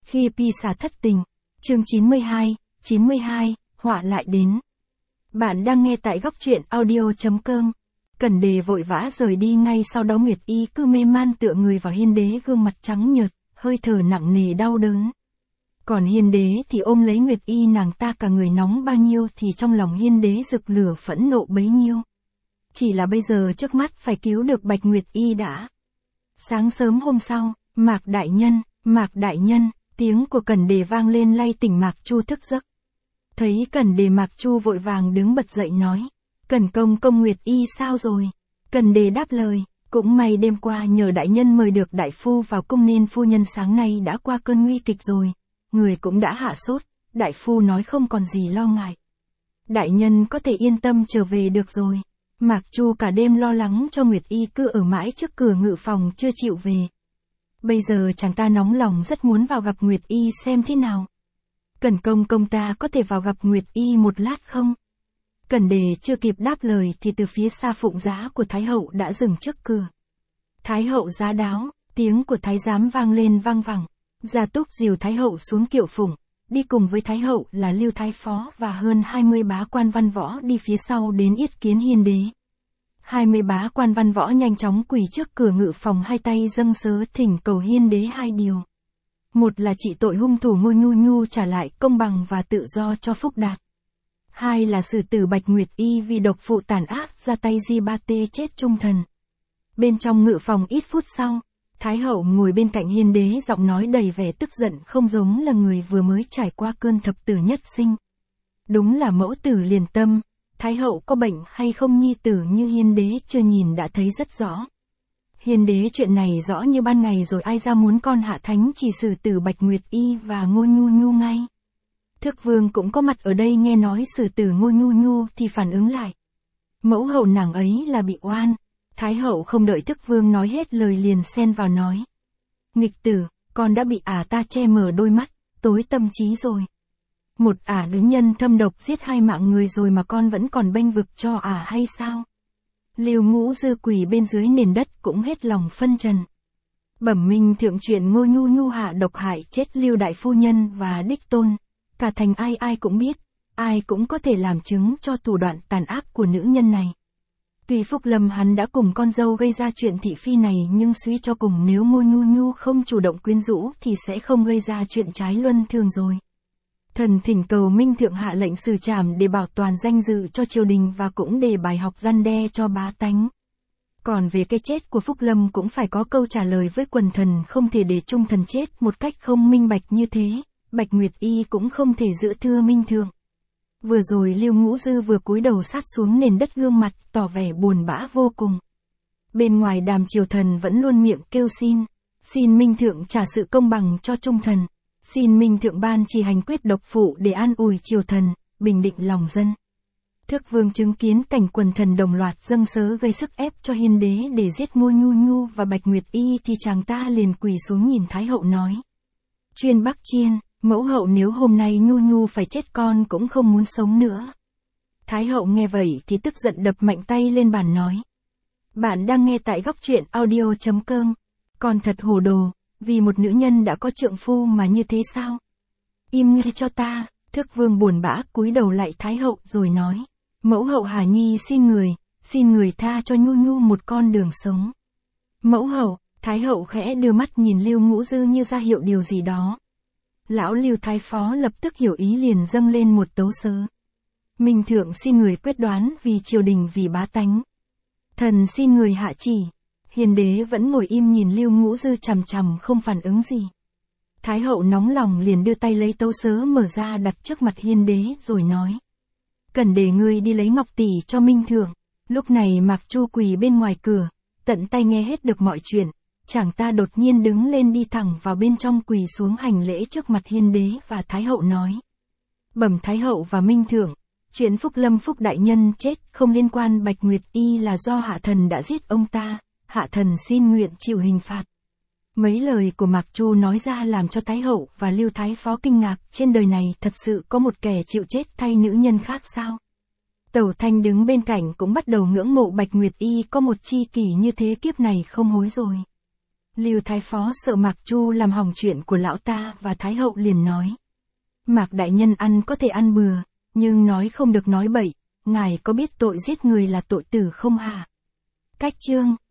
Khi Pisa thất tình. Chương 92, họa lại đến. Bạn đang nghe tại góc truyện audio.com. Cẩn Đề vội vã rời đi ngay sau đó Nguyệt Y cứ mê man tựa người vào Hiên Đế, gương mặt trắng nhợt, hơi thở nặng nề đau đớn. Còn Hiên Đế thì ôm lấy Nguyệt Y, nàng ta cả người nóng bao nhiêu thì trong lòng Hiên Đế rực lửa phẫn nộ bấy nhiêu. Chỉ là bây giờ trước mắt phải cứu được Bạch Nguyệt Y đã. Sáng sớm hôm sau, Mạc đại nhân, tiếng của Cẩn Đề vang lên lay tỉnh Mạc Chu thức giấc. Thấy Cẩn Đề, Mạc Chu vội vàng đứng bật dậy nói, Cẩn công công Nguyệt Y sao rồi? Cẩn Đề đáp lời, cũng may đêm qua nhờ đại nhân mời được đại phu vào cung nên phu nhân sáng nay đã qua cơn nguy kịch rồi, người cũng đã hạ sốt, đại phu nói không còn gì lo ngại. Đại nhân có thể yên tâm trở về được rồi. Mạc Chu cả đêm lo lắng cho Nguyệt Y cứ ở mãi trước cửa ngự phòng chưa chịu về. Bây giờ chàng ta nóng lòng rất muốn vào gặp Nguyệt Y xem thế nào. Cẩn công công ta có thể vào gặp Nguyệt Y một lát không? Cẩn Đề chưa kịp đáp lời thì từ phía xa phụng giá của Thái hậu đã dừng trước cửa. Thái hậu giá đáo, tiếng của Thái giám vang lên vang vẳng. Gia Túc dìu Thái hậu xuống kiệu phụng, đi cùng với Thái hậu là Lưu Thái phó và hơn 20 bá quan văn võ đi phía sau đến yết kiến Hiên Đế. 20 bá quan văn võ nhanh chóng quỳ trước cửa ngự phòng, hai tay dâng sớ thỉnh cầu Hiên Đế hai điều. Một là trị tội hung thủ Ngô Nhu Nhu, trả lại công bằng và tự do cho Phúc Đạt. Hai là xử tử Bạch Nguyệt Y vì độc phụ tàn ác ra tay Di Ba Tê chết trung thần. Bên trong ngự phòng ít phút sau, Thái hậu ngồi bên cạnh Hiên Đế, giọng nói đầy vẻ tức giận, không giống là người vừa mới trải qua cơn thập tử nhất sinh. Đúng là mẫu tử liền tâm. Thái hậu có bệnh hay không nhi tử như Hiên Đế chưa nhìn đã thấy rất rõ. Hiên Đế chuyện này rõ như ban ngày rồi, ai ra muốn con hạ thánh chỉ xử tử Bạch Nguyệt Y và Ngô Nhu Nhu ngay. Thước Vương cũng có mặt ở đây, nghe nói xử tử Ngô Nhu Nhu thì phản ứng lại. Mẫu hậu nàng ấy là bị oan. Thái hậu không đợi Thước Vương nói hết lời liền xen vào nói. Nghịch tử, con đã bị ta che mở đôi mắt, tối tâm trí rồi. Một nữ nhân thâm độc giết 2 mạng người rồi mà con vẫn còn bênh vực cho hay sao? Lưu Ngũ Dư quỳ bên dưới nền đất cũng hết lòng phân trần. Bẩm minh thượng, chuyện Ngô Nhu Nhu hạ độc hại chết Lưu đại phu nhân và đích tôn, cả thành ai cũng biết, ai cũng có thể làm chứng cho thủ đoạn tàn ác của nữ nhân này. Tuy Phúc Lâm hắn đã cùng con dâu gây ra chuyện thị phi này, nhưng suy cho cùng nếu Ngô Nhu Nhu không chủ động quyến rũ thì sẽ không gây ra chuyện trái luân thường rồi. Thần thỉnh cầu minh thượng hạ lệnh xử trảm để bảo toàn danh dự cho triều đình và cũng để bài học răn đe cho bá tánh. Còn về cái chết của Phúc Lâm cũng phải có câu trả lời với quần thần, không thể để trung thần chết một cách không minh bạch như thế. Bạch Nguyệt Y cũng không thể giữ thưa minh thượng. Vừa rồi Lưu Ngũ Dư vừa cúi đầu sát xuống nền đất, gương mặt tỏ vẻ buồn bã vô cùng. Bên ngoài đàm triều thần vẫn luôn miệng kêu xin minh thượng trả sự công bằng cho trung thần. Xin minh thượng ban chỉ hành quyết độc phụ để an ủi triều thần, bình định lòng dân. Thước Vương chứng kiến cảnh quần thần đồng loạt dâng sớ gây sức ép cho Hiên Đế để giết Ngô Nhu Nhu và Bạch Nguyệt Y thì chàng ta liền quỳ xuống nhìn Thái hậu nói. Chuyên Bắc Chiên, mẫu hậu nếu hôm nay Nhu Nhu phải chết con cũng không muốn sống nữa. Thái hậu nghe vậy thì tức giận đập mạnh tay lên bàn nói. Bạn đang nghe tại góc truyện audio.com. Con thật hồ đồ. Vì một nữ nhân đã có trượng phu mà như thế sao? Im nghe cho ta. Thước Vương buồn bã cúi đầu lại Thái hậu rồi nói. Mẫu hậu Hà Nhi xin người tha cho Nhu Nhu một con đường sống. Mẫu hậu. Thái hậu khẽ đưa mắt nhìn Lưu Ngũ Dư như ra hiệu điều gì đó. Lão Lưu Thái phó lập tức hiểu ý, liền dâng lên một tấu sớ. Minh thượng xin người quyết đoán, vì triều đình vì bá tánh. Thần xin người hạ chỉ. Hiên Đế vẫn ngồi im nhìn Lưu Ngũ Dư chằm chằm không phản ứng gì. Thái hậu nóng lòng liền đưa tay lấy tấu sớ mở ra đặt trước mặt Hiên Đế rồi nói. Cần để ngươi đi lấy ngọc tỷ cho minh thượng. Lúc này Mạc Chu quỳ bên ngoài cửa, tận tay nghe hết được mọi chuyện. Chàng ta đột nhiên đứng lên đi thẳng vào bên trong, quỳ xuống hành lễ trước mặt Hiên Đế và Thái hậu nói. Bẩm Thái hậu và minh thượng, chuyện Phúc Lâm Phúc đại nhân chết không liên quan Bạch Nguyệt Y là do hạ thần đã giết ông ta. Hạ thần xin nguyện chịu hình phạt. Mấy lời của Mạc Chu nói ra làm cho Thái hậu và Lưu Thái phó kinh ngạc, trên đời này thật sự có một kẻ chịu chết thay nữ nhân khác sao? Tẩu Thanh đứng bên cạnh cũng bắt đầu ngưỡng mộ Bạch Nguyệt Y có một tri kỷ như thế, kiếp này không hối rồi. Lưu Thái Phó sợ Mạc Chu làm hỏng chuyện của lão ta và Thái hậu liền nói. Mạc đại nhân ăn có thể ăn bừa, nhưng nói không được nói bậy, ngài có biết tội giết người là tội tử không hả? Cách chương